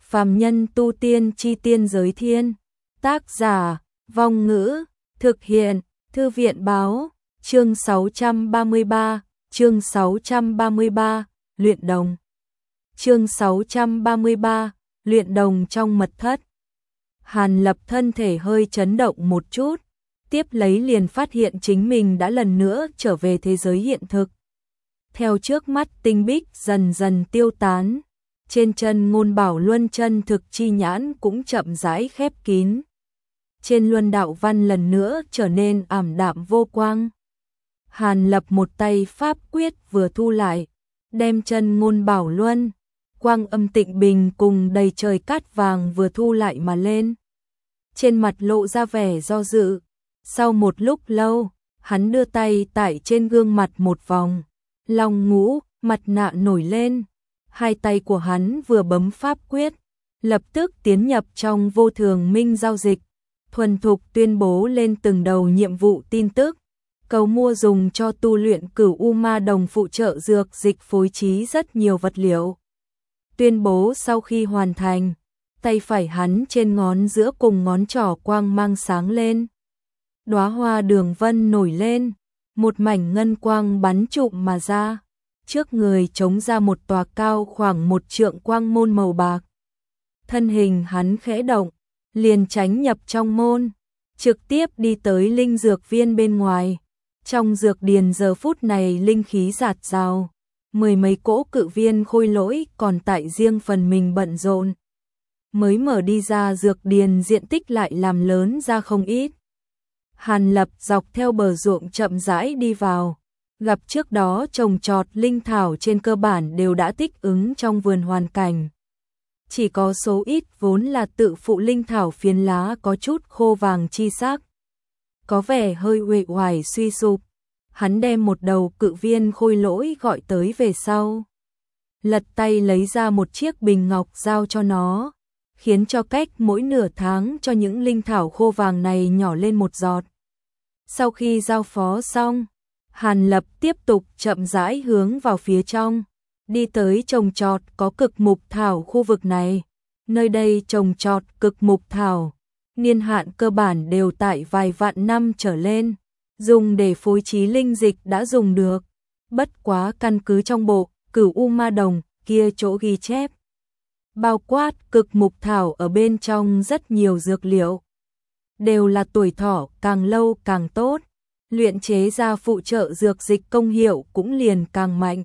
Phàm nhân tu tiên chi tiên giới thiên. Tác giả, Vong Ngữ, thực hiện, Thư viện báo, chương 633, luyện đồng. Chương 633, luyện đồng trong mật thất. Hàn Lập thân thể hơi chấn động một chút, tiếp lấy liền phát hiện chính mình đã lần nữa trở về thế giới hiện thực. Theo trước mắt tinh bích dần dần tiêu tán, trên chân Ngôn Bảo Luân chân thực chi nhãn cũng chậm rãi khép kín. Trên luân đạo văn lần nữa trở nên ảm đạm vô quang. Hàn Lập một tay pháp quyết vừa thu lại, đem chân Ngôn Bảo Luân, quang âm tịnh bình cùng đầy trời cát vàng vừa thu lại mà lên. Trên mặt lộ ra vẻ do dự. Sau một lúc lâu, hắn đưa tay tại trên gương mặt một vòng, long ngũ, mặt nạ nổi lên. Hai tay của hắn vừa bấm pháp quyết, lập tức tiến nhập trong vô thường minh giao dịch, thuần thục tuyên bố lên từng đầu nhiệm vụ tin tức, cầu mua dùng cho tu luyện Cửu U Ma Đồng phụ trợ dược dịch phối trí rất nhiều vật liệu. Tuyên bố sau khi hoàn thành, tay phải hắn trên ngón giữa cùng ngón trỏ quang mang sáng lên. Đóa hoa đường vân nổi lên, một mảnh ngân quang bắn trụm mà ra. Trước người trống ra một tòa cao khoảng 1 trượng quang môn màu bạc. Thân hình hắn khẽ động, liền tránh nhập trong môn, trực tiếp đi tới linh dược viên bên ngoài. Trong dược điền giờ phút này linh khí rạt rào, 10 mấy cỗ cự viên khôi lỗi còn tại riêng phần mình bận rộn. Mới mở đi ra dược điền diện tích lại làm lớn ra không ít. Hàn Lập dọc theo bờ ruộng chậm rãi đi vào, gặp trước đó trồng trọt linh thảo trên cơ bản đều đã thích ứng trong vườn hoàn cảnh. Chỉ có số ít vốn là tự phụ linh thảo phiến lá có chút khô vàng chi sắc, có vẻ hơi uể oải suy sụp. Hắn đem một đầu cự viên khôi lỗi gọi tới về sau, lật tay lấy ra một chiếc bình ngọc giao cho nó, khiến cho cách mỗi nửa tháng cho những linh thảo khô vàng này nhỏ lên một giọt. Sau khi giao phó xong, Hàn Lập tiếp tục chậm rãi hướng vào phía trong, đi tới trồng trọt có cực mục thảo khu vực này. Nơi đây trồng trọt cực mục thảo, niên hạn cơ bản đều tại vài vạn năm trở lên, dùng để phối trí linh dịch đã dùng được. Bất quá căn cứ trong bộ Cửu U Ma Đồng kia chỗ ghi chép, bao quát cực mục thảo ở bên trong rất nhiều dược liệu, đều là tuổi thọ càng lâu càng tốt, luyện chế ra phụ trợ dược dịch công hiệu cũng liền càng mạnh.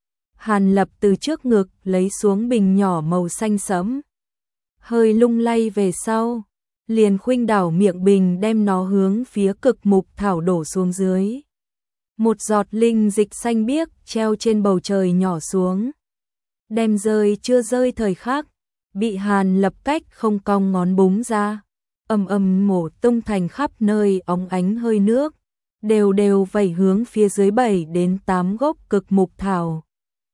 Hàn Lập từ trước ngực lấy xuống bình nhỏ màu xanh sẫm, hơi lung lay về sau, liền khuynh đảo miệng bình đem nó hướng phía cực mục thảo đổ xuống dưới. Một giọt linh dịch xanh biếc treo trên bầu trời nhỏ xuống, đem rơi chưa rơi thời khắc, bị Hàn Lập cách không cong ngón búng ra, ầm ầm mổ tung thành khắp nơi óng ánh hơi nước, đều đều vẩy hướng phía dưới 7 đến 8 gốc cực mục thảo.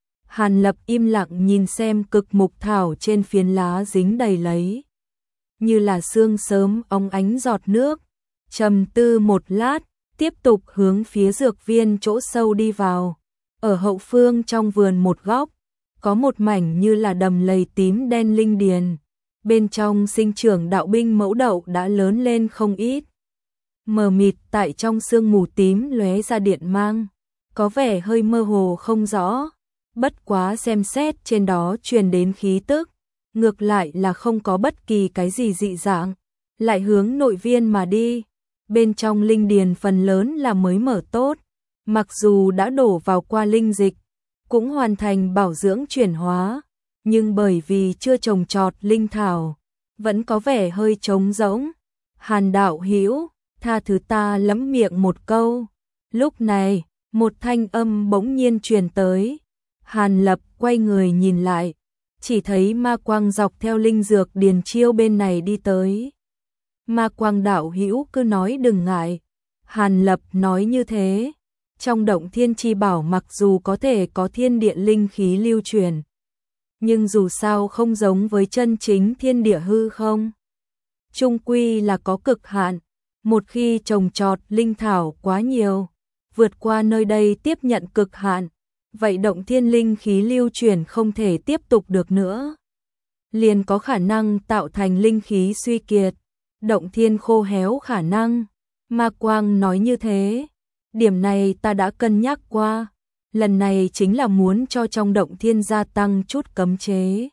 Hàn Lập im lặng nhìn xem cực mục thảo trên phiến lá dính đầy lấy, như là sương sớm óng ánh giọt nước, trầm tư một lát, tiếp tục hướng phía dược viên chỗ sâu đi vào. Ở hậu phương trong vườn một góc, có một mảnh như là đầm lầy tím đen linh điền, bên trong sinh trưởng đạo binh mẫu đậu đã lớn lên không ít. Mờ mịt tại trong sương mù tím lóe ra điện mang, có vẻ hơi mơ hồ không rõ. Bất quá xem xét trên đó truyền đến khí tức, ngược lại là không có bất kỳ cái gì dị dạng. Lại hướng nội viên mà đi, bên trong linh điền phần lớn là mới mở tốt, mặc dù đã đổ vào qua linh dịch, cũng hoàn thành bảo dưỡng chuyển hóa, nhưng bởi vì chưa trồng trọt linh thảo, vẫn có vẻ hơi trống rỗng. Hàn đạo hữu, tha thứ ta lẫm miệng một câu. Lúc này, một thanh âm bỗng nhiên truyền tới. Hàn Lập quay người nhìn lại, chỉ thấy ma quang dọc theo linh dược điền chiêu bên này đi tới. Ma quang đạo hữu cứ nói đừng ngại. Hàn Lập nói như thế. Trong động thiên chi bảo mặc dù có thể có thiên địa linh khí lưu truyền, nhưng dù sao không giống với chân chính thiên địa hư không. Chung quy là có cực hạn, một khi trồng trọt linh thảo quá nhiều, vượt qua nơi đây tiếp nhận cực hạn, vậy động thiên linh khí lưu truyền không thể tiếp tục được nữa. liền có khả năng tạo thành linh khí suy kiệt, động thiên khô héo khả năng. Ma Quang nói như thế, điểm này ta đã cân nhắc qua, lần này chính là muốn cho trong động thiên gia tăng chút cấm chế.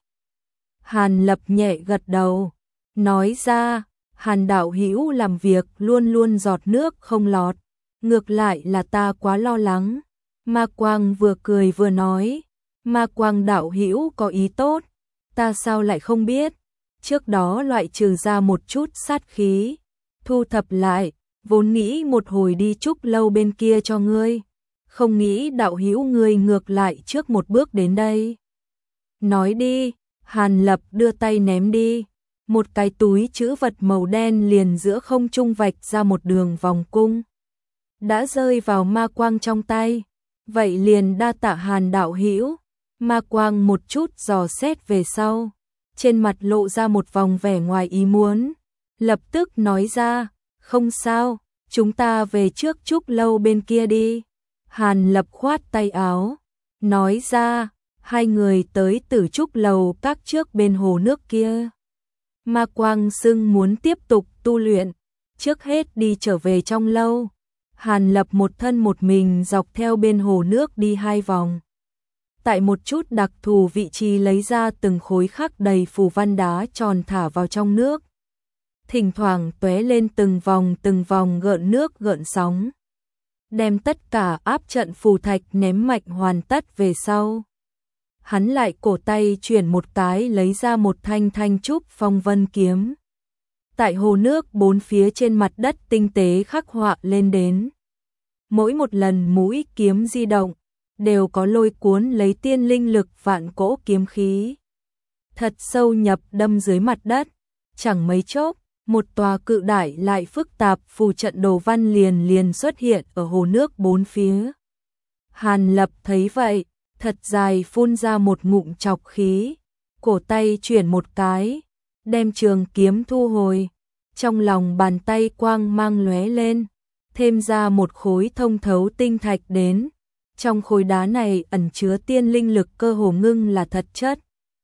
Hàn Lập nhẹ gật đầu, nói ra, Hàn đạo hữu làm việc luôn luôn giọt nước không lọt, ngược lại là ta quá lo lắng. Ma Quang vừa cười vừa nói, Ma Quang đạo hữu có ý tốt, ta sao lại không biết, trước đó loại trừ ra một chút sát khí, thu thập lại, vốn nghĩ một hồi đi Trúc Lâu bên kia cho ngươi, không nghĩ đạo hữu ngươi ngược lại trước một bước đến đây. Nói đi, Hàn Lập đưa tay ném đi, một cái túi trữ vật màu đen liền giữa không trung vạch ra một đường vòng cung, đã rơi vào Ma Quang trong tay. Vậy liền đa tạ Hàn đạo hữu. Ma Quang một chút dò xét về sau, trên mặt lộ ra một vòng vẻ ngoài ý muốn, lập tức nói ra, không sao, chúng ta về trước Trúc Lâu bên kia đi. Hàn Lập khoát tay áo, nói ra, hai người tới Tử Trúc Lầu các trước bên hồ nước kia. Ma Quang xưng muốn tiếp tục tu luyện, trước hết đi trở về trong lâu. Hàn Lập một thân một mình dọc theo bên hồ nước đi 2 vòng. Tại một chút đặc thù vị trí lấy ra từng khối khắc đầy phù văn đá tròn thả vào trong nước. Thỉnh thoảng tóe lên từng vòng gợn nước gợn sóng. Đem tất cả áp trận phù thạch ném mạnh hoàn tất về sau. Hắn lại cổ tay chuyển một cái lấy ra một thanh trúc phong vân kiếm. Tại hồ nước bốn phía trên mặt đất tinh tế khắc họa lên đến. Mỗi một lần mũi kiếm di động, đều có lôi cuốn lấy tiên linh lực vạn cỗ kiếm khí. Thật sâu nhập đâm dưới mặt đất, chẳng mấy chốc, một tòa cự đại lại phức tạp phù trận đồ văn liền xuất hiện ở hồ nước bốn phía. Hàn Lập thấy vậy, thật dài phun ra một ngụm trọc khí, cổ tay chuyển một cái, đem trường kiếm thu hồi. Trong lòng bàn tay quang mang lóe lên, thêm ra một khối thông thấu tinh thạch đến. Trong khối đá này ẩn chứa tiên linh lực cơ hồ ngưng là thật chất.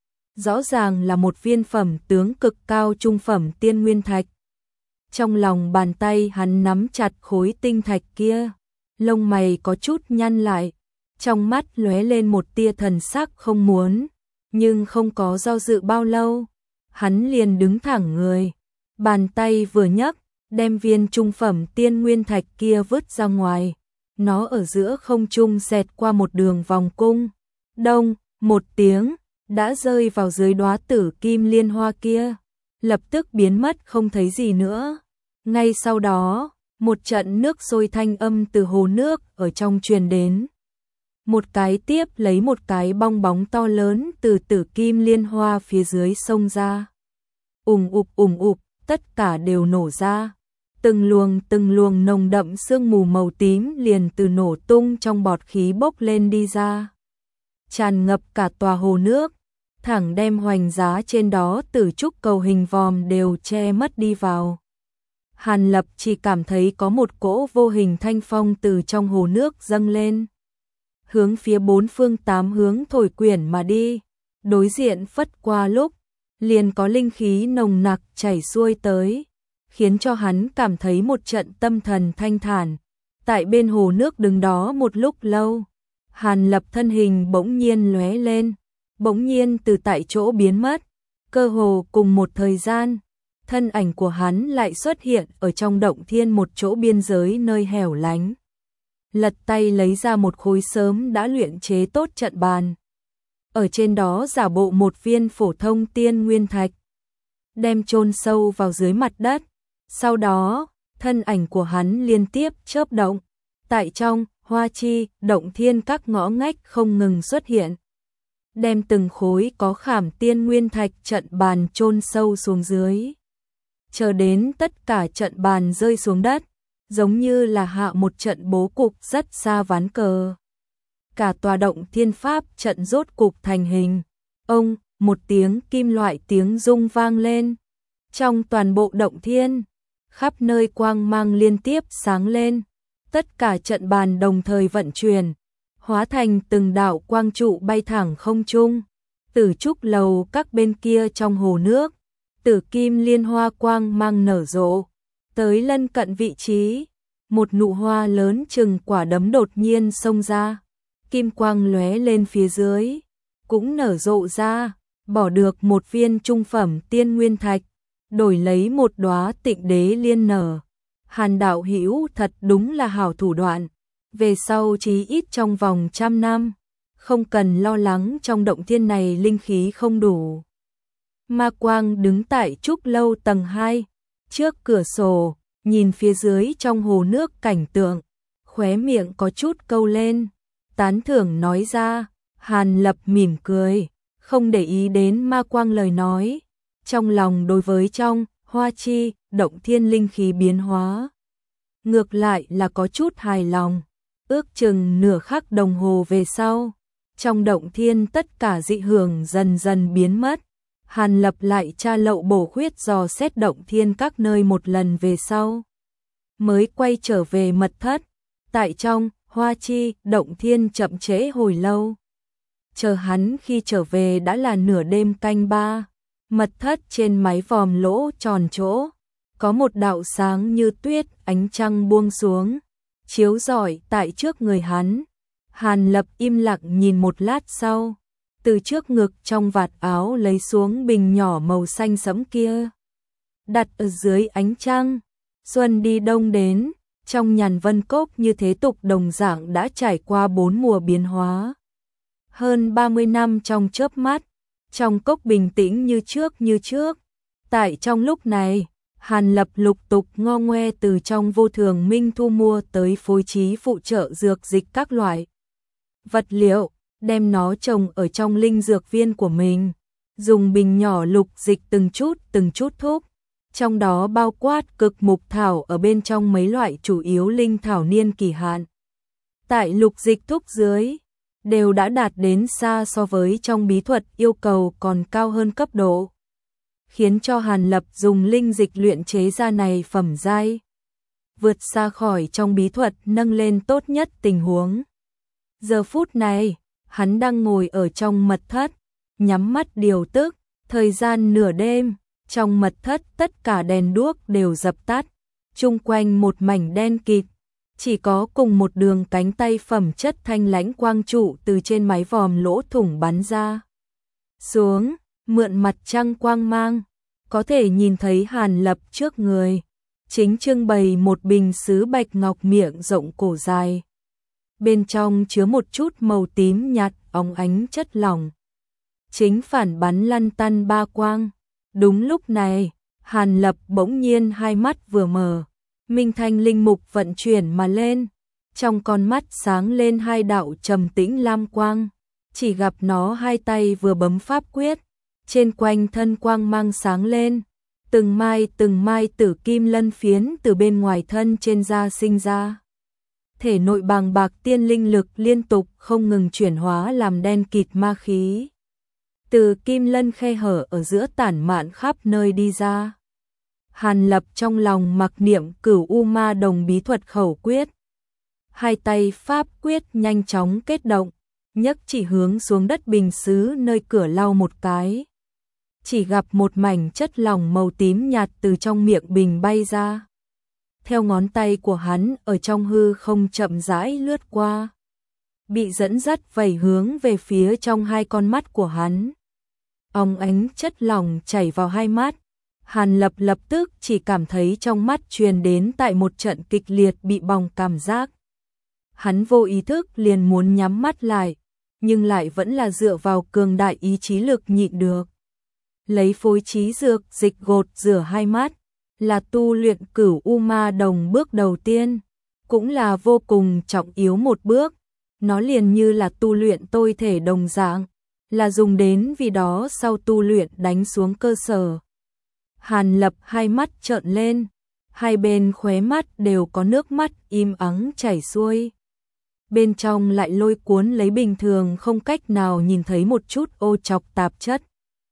Rõ ràng là một viên phẩm tướng cực cao trung phẩm tiên nguyên thạch. Trong lòng bàn tay hắn nắm chặt khối tinh thạch kia, lông mày có chút nhăn lại, trong mắt lóe lên một tia thần sắc không muốn, nhưng không có do dự bao lâu, hắn liền đứng thẳng người. Bàn tay vừa nhấc, đem viên trung phẩm tiên nguyên thạch kia vứt ra ngoài. Nó ở giữa không trung xẹt qua một đường vòng cung. Đông, một tiếng, đã rơi vào dưới đóa tử kim liên hoa kia. Lập tức biến mất không thấy gì nữa. Ngay sau đó, một trận nước sôi thanh âm từ hồ nước ở trong truyền đến. Một cái tiếp lấy một cái bong bóng to lớn từ tử kim liên hoa phía dưới sông ra. Ùng ục, tất cả đều nổ ra. Từng luồng nồng đậm sương mù màu tím liền từ nổ tung trong bọt khí bốc lên đi ra. Tràn ngập cả tòa hồ nước, thẳng đem hoành giá trên đó Tử Trúc cầu hình vòm đều che mất đi vào. Hàn Lập chỉ cảm thấy có một cỗ vô hình thanh phong từ trong hồ nước dâng lên. Hướng phía bốn phương tám hướng thổi quyển mà đi, đối diện phất qua lúc, liền có linh khí nồng nặc chảy xuôi tới, khiến cho hắn cảm thấy một trận tâm thần thanh thản. Tại bên hồ nước đứng đó một lúc lâu, Hàn Lập thân hình bỗng nhiên lóe lên, bỗng nhiên từ tại chỗ biến mất, cơ hồ cùng một thời gian, thân ảnh của hắn lại xuất hiện ở trong động thiên một chỗ biên giới nơi hẻo lánh. Lật tay lấy ra một khối sớm đã luyện chế tốt trận bàn. Ở trên đó giả bộ một viên phổ thông tiên nguyên thạch, đem chôn sâu vào dưới mặt đất. Sau đó, thân ảnh của hắn liên tiếp chớp động, tại trong hoa chi, động thiên các ngõ ngách không ngừng xuất hiện. Đem từng khối có khảm tiên nguyên thạch trận bàn chôn sâu xuống dưới. Chờ đến tất cả trận bàn rơi xuống đất, giống như là hạ một trận bố cục rất xa ván cờ. Cả tòa động thiên pháp trận rốt cục thành hình. Ông, một tiếng kim loại tiếng rung vang lên. Trong toàn bộ động thiên, khắp nơi quang mang liên tiếp sáng lên. Tất cả trận bàn đồng thời vận chuyển, hóa thành từng đạo quang trụ bay thẳng không trung. Tử trúc lầu các bên kia trong hồ nước, tử kim liên hoa quang mang nở rộ, tới lân cận vị trí, một nụ hoa lớn chừng quả đấm đột nhiên xông ra, kim quang lóe lên phía dưới, cũng nở rộ ra, bỏ được một viên trung phẩm tiên nguyên thạch, đổi lấy một đóa Tịnh đế liên nở. Hàn đạo hữu thật đúng là hảo thủ đoạn, về sau chí ít trong vòng 100 năm, không cần lo lắng trong động thiên này linh khí không đủ. Ma Quang đứng tại trúc lâu tầng 2, trước cửa sổ, nhìn phía dưới trong hồ nước cảnh tượng, khóe miệng có chút câu lên, tán thưởng nói ra. Hàn Lập mỉm cười, không để ý đến Ma Quang lời nói, trong lòng đối với trong Hoa Chi động thiên linh khí biến hóa, ngược lại là có chút hài lòng. Ước chừng nửa khắc đồng hồ về sau, trong động thiên tất cả dị hưởng dần dần biến mất. Hàn Lập lại tra lậu bổ khuyết dò xét động thiên các nơi một lần về sau, mới quay trở về mật thất. Tại trong Hoa Chi động thiên chậm trễ hồi lâu, chờ hắn khi trở về đã là nửa đêm canh 3. Mật thất trên mái vòm lỗ tròn chỗ, có một đạo sáng như tuyết ánh trăng buông xuống, chiếu rọi tại trước người hắn. Hàn Lập im lặng nhìn một lát sau, từ trước ngực trong vạt áo lấy xuống bình nhỏ màu xanh sẫm kia, đặt ở dưới ánh trăng. Xuân đi đông đến, trong Nhàn Vân Cốc như thế tục đồng dạng đã trải qua 4 mùa biến hóa. Hơn 30 năm trong chớp mắt, trong cốc bình tĩnh như trước. Tại trong lúc này, Hàn Lập lục tục ngo ngoe từ trong Vô Thường Minh thu mua tới phối trí phụ trợ dược dịch các loại vật liệu, đem nó trồng ở trong linh dược viên của mình, dùng bình nhỏ lục dịch từng chút thúc, trong đó bao quát cực mục thảo ở bên trong mấy loại chủ yếu linh thảo niên kỳ hạn. Tại lục dịch thúc dưới, đều đã đạt đến xa so với trong bí thuật yêu cầu còn cao hơn cấp độ, khiến cho Hàn Lập dùng linh dịch luyện chế ra này phẩm giai, vượt xa khỏi trong bí thuật nâng lên tốt nhất tình huống. Giờ phút này, hắn đang ngồi ở trong mật thất, nhắm mắt điều tức, thời gian nửa đêm, trong mật thất tất cả đèn đuốc đều dập tắt, chung quanh một mảnh đen kịt, chỉ có cùng một đường cánh tay phẩm chất thanh lãnh quang trụ từ trên mái vòm lỗ thủng bắn ra xuống, mượn mặt trăng quang mang, có thể nhìn thấy Hàn Lập trước người, chính trưng bày một bình sứ bạch ngọc miệng rộng cổ dài. Bên trong chứa một chút màu tím nhạt óng ánh chất lỏng, chính phản bắn lăn tăn ba quang. Đúng lúc này, Hàn Lập bỗng nhiên hai mắt vừa mở, minh thanh linh mục vận chuyển mà lên, trong con mắt sáng lên hai đạo trầm tĩnh lam quang, chỉ gặp nó hai tay vừa bấm pháp quyết, trên quanh thân quang mang sáng lên, từng mai tử kim lân phiến từ bên ngoài thân trên da sinh ra. Thể nội bàng bạc tiên linh lực liên tục không ngừng chuyển hóa làm đen kịt ma khí, từ kim lân khe hở ở giữa tản mạn khắp nơi đi ra. Hàn Lập trong lòng mặc niệm Cửu U Ma Đồng bí thuật khẩu quyết, hai tay pháp quyết nhanh chóng kết động, nhấc chỉ hướng xuống đất bình sứ nơi cửa lau một cái, chỉ gặp một mảnh chất lỏng màu tím nhạt từ trong miệng bình bay ra. Theo ngón tay của hắn ở trong hư không chậm rãi lướt qua, bị dẫn dắt vẩy hướng về phía trong hai con mắt của hắn. Óng ánh chất lỏng chảy vào hai mắt, Hàn Lập lập tức chỉ cảm thấy trong mắt truyền đến tại một trận kịch liệt bị bỏng cảm giác. Hắn vô ý thức liền muốn nhắm mắt lại, nhưng lại vẫn là dựa vào cường đại ý chí lực nhịn được. Lấy phối trí dược dịch gột rửa hai mắt, là tu luyện Cửu U Ma Đồng bước đầu tiên, cũng là vô cùng trọng yếu một bước. Nó liền như là tu luyện tôi thể đồng dạng, là dùng đến vì đó sau tu luyện đánh xuống cơ sở. Hàn Lập hai mắt trợn lên, hai bên khóe mắt đều có nước mắt im ắng chảy xuôi. Bên trong lại lôi cuốn lấy bình thường không cách nào nhìn thấy một chút ô trọc tạp chất.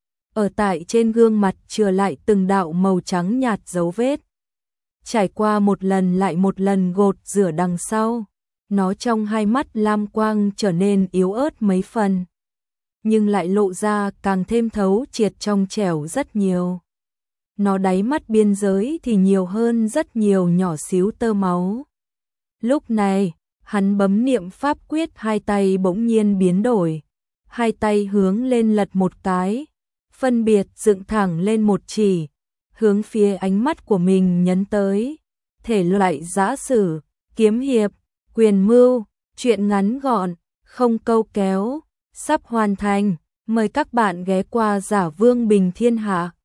Ở tại trên gương mặt chừa lại từng đạo màu trắng nhạt dấu vết. Trải qua một lần lại một lần gột rửa đằng sau, nó trong hai mắt lam quang trở nên yếu ớt mấy phần. nhưng lại lộ ra càng thêm thấu triệt trong trẻo rất nhiều. Nó đáy mắt biên giới thì nhiều hơn rất nhiều nhỏ xíu tơ máu. Lúc này, hắn bấm niệm pháp quyết, hai tay bỗng nhiên biến đổi. Hai tay hướng lên lật một cái, phân biệt dựng thẳng lên một chỉ, hướng phía ánh mắt của mình nhấn tới. Thể loại giã sử, kiếm hiệp, quyền mưu, truyện ngắn gọn, không câu kéo, sắp hoàn thành. Mời các bạn ghé qua Giả Vương Bình Thiên Hạ.